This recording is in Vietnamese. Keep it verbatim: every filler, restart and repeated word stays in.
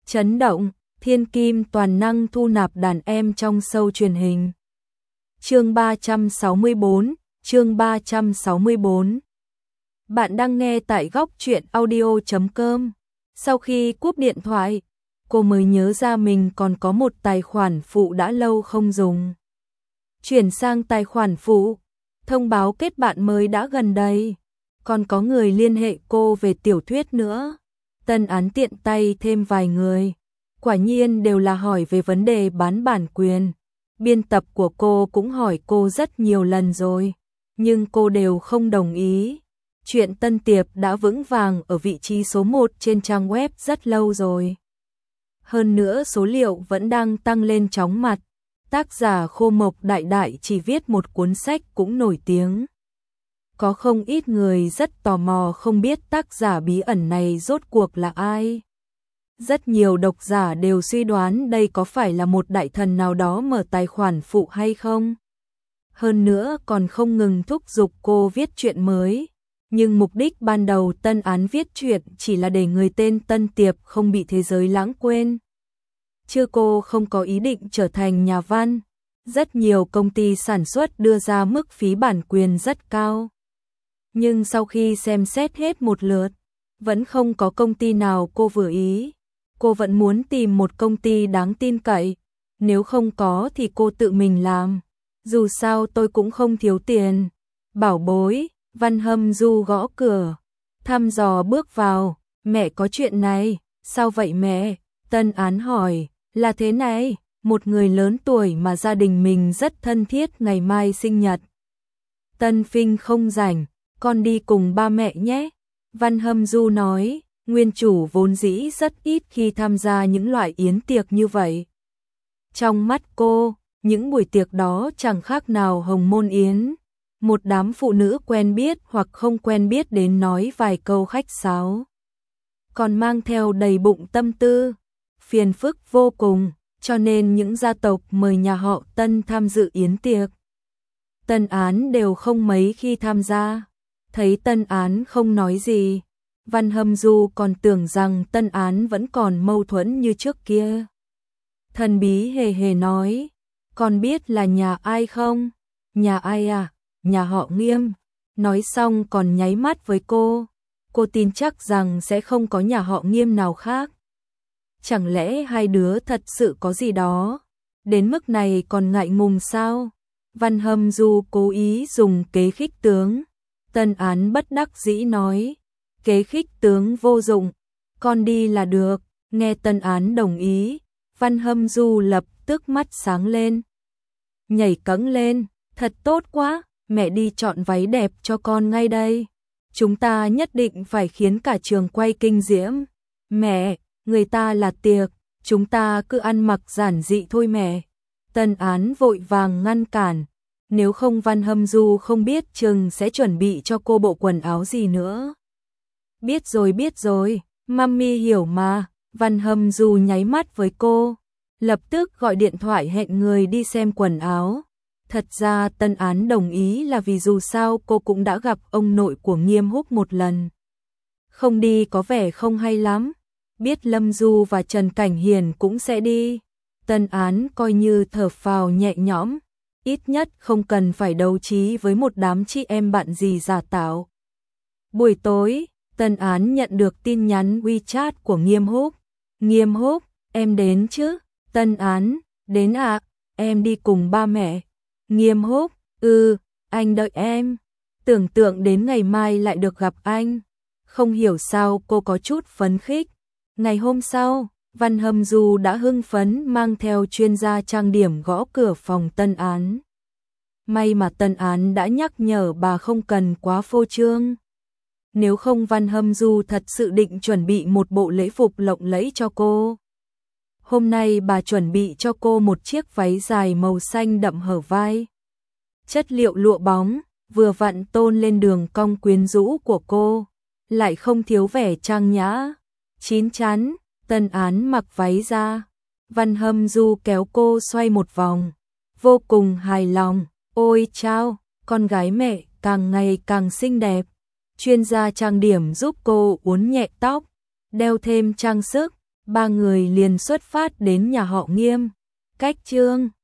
Chấn động, thiên kim toàn năng thu nạp đàn em trong show truyền hình. Chương ba trăm sáu mươi bốn, chương ba trăm sáu mươi bốn. Bạn đang nghe tại góc truyện audio chấm com. Sau khi cúp điện thoại, cô mới nhớ ra mình còn có một tài khoản phụ đã lâu không dùng. Chuyển sang tài khoản phụ, thông báo kết bạn mới đã gần đây. Còn có người liên hệ cô về tiểu thuyết nữa. Tân Án tiện tay thêm vài người. Quả nhiên đều là hỏi về vấn đề bán bản quyền. Biên tập của cô cũng hỏi cô rất nhiều lần rồi, nhưng cô đều không đồng ý. Chuyện Tân Tiệp đã vững vàng ở vị trí số một trên trang web rất lâu rồi. Hơn nữa số liệu vẫn đang tăng lên chóng mặt. Tác giả Khô Mộc Đại Đại chỉ viết một cuốn sách cũng nổi tiếng. Có không ít người rất tò mò không biết tác giả bí ẩn này rốt cuộc là ai. Rất nhiều độc giả đều suy đoán đây có phải là một đại thần nào đó mở tài khoản phụ hay không. Hơn nữa còn không ngừng thúc giục cô viết truyện mới. Nhưng mục đích ban đầu Tân Án viết truyện chỉ là để người tên Tân Tiệp không bị thế giới lãng quên. Chứ cô không có ý định trở thành nhà văn. Rất nhiều công ty sản xuất đưa ra mức phí bản quyền rất cao. Nhưng sau khi xem xét hết một lượt, vẫn không có công ty nào cô vừa ý. Cô vẫn muốn tìm một công ty đáng tin cậy. Nếu không có thì cô tự mình làm. Dù sao tôi cũng không thiếu tiền. Bảo bối, Văn Hâm Du gõ cửa. Thăm dò bước vào. Mẹ có chuyện này. Sao vậy mẹ? Tân Án hỏi. Là thế này, một người lớn tuổi mà gia đình mình rất thân thiết ngày mai sinh nhật. Tân Phinh không rảnh, con đi cùng ba mẹ nhé. Văn Hâm Du nói, nguyên chủ vốn dĩ rất ít khi tham gia những loại yến tiệc như vậy. Trong mắt cô, những buổi tiệc đó chẳng khác nào hồng môn yến. Một đám phụ nữ quen biết hoặc không quen biết đến nói vài câu khách sáo. Còn mang theo đầy bụng tâm tư, phiền phức vô cùng, cho nên những gia tộc mời nhà họ Tân tham dự yến tiệc. Tân Án đều không mấy khi tham gia. Thấy Tân Án không nói gì, Văn Hâm Du còn tưởng rằng Tân Án vẫn còn mâu thuẫn như trước kia. Thần bí hề hề nói, con biết là nhà ai không? Nhà ai à? Nhà họ Nghiêm. Nói xong còn nháy mắt với cô. Cô tin chắc rằng sẽ không có nhà họ Nghiêm nào khác. Chẳng lẽ hai đứa thật sự có gì đó? Đến mức này còn ngại ngùng sao? Văn Hâm Du cố ý dùng kế khích tướng. Tân Án bất đắc dĩ nói, kế khích tướng vô dụng, con đi là được. Nghe Tân Án đồng ý, Văn Hâm Du lập tức mắt sáng lên. Nhảy cẫng lên, thật tốt quá, mẹ đi chọn váy đẹp cho con ngay đây. Chúng ta nhất định phải khiến cả trường quay kinh diễm. Mẹ, người ta là tiệc, chúng ta cứ ăn mặc giản dị thôi mẹ. Tân Án vội vàng ngăn cản. Nếu không Văn Hâm Du không biết chừng sẽ chuẩn bị cho cô bộ quần áo gì nữa. Biết rồi biết rồi, mami hiểu mà. Văn Hâm Du nháy mắt với cô, lập tức gọi điện thoại hẹn người đi xem quần áo. Thật ra Tân Án đồng ý là vì dù sao cô cũng đã gặp ông nội của Nghiêm Húc một lần. Không đi có vẻ không hay lắm. Biết Lâm Du và Trần Cảnh Hiền cũng sẽ đi, Tân Án coi như thở phào nhẹ nhõm. Ít nhất không cần phải đấu trí với một đám chị em bạn gì giả tạo. Buổi tối, Tân Án nhận được tin nhắn WeChat của Nghiêm Húc. Nghiêm Húc, em đến chứ? Tân Án, đến ạ, à? Em đi cùng ba mẹ. Nghiêm Húc, ừ, anh đợi em. Tưởng tượng đến ngày mai lại được gặp anh. Không hiểu sao cô có chút phấn khích. Ngày hôm sau, Văn Hâm Du đã hưng phấn mang theo chuyên gia trang điểm gõ cửa phòng Tân Án. May mà Tân Án đã nhắc nhở bà không cần quá phô trương. Nếu không Văn Hâm Du thật sự định chuẩn bị một bộ lễ phục lộng lẫy cho cô. Hôm nay bà chuẩn bị cho cô một chiếc váy dài màu xanh đậm hở vai. Chất liệu lụa bóng, vừa vặn tôn lên đường cong quyến rũ của cô, lại không thiếu vẻ trang nhã. Chín chắn, Tân Án mặc váy ra. Văn Hâm Du kéo cô xoay một vòng. Vô cùng hài lòng. Ôi chao, con gái mẹ càng ngày càng xinh đẹp. Chuyên gia trang điểm giúp cô uốn nhẹ tóc, đeo thêm trang sức. ba người liền xuất phát đến nhà họ Nghiêm. Cách Trương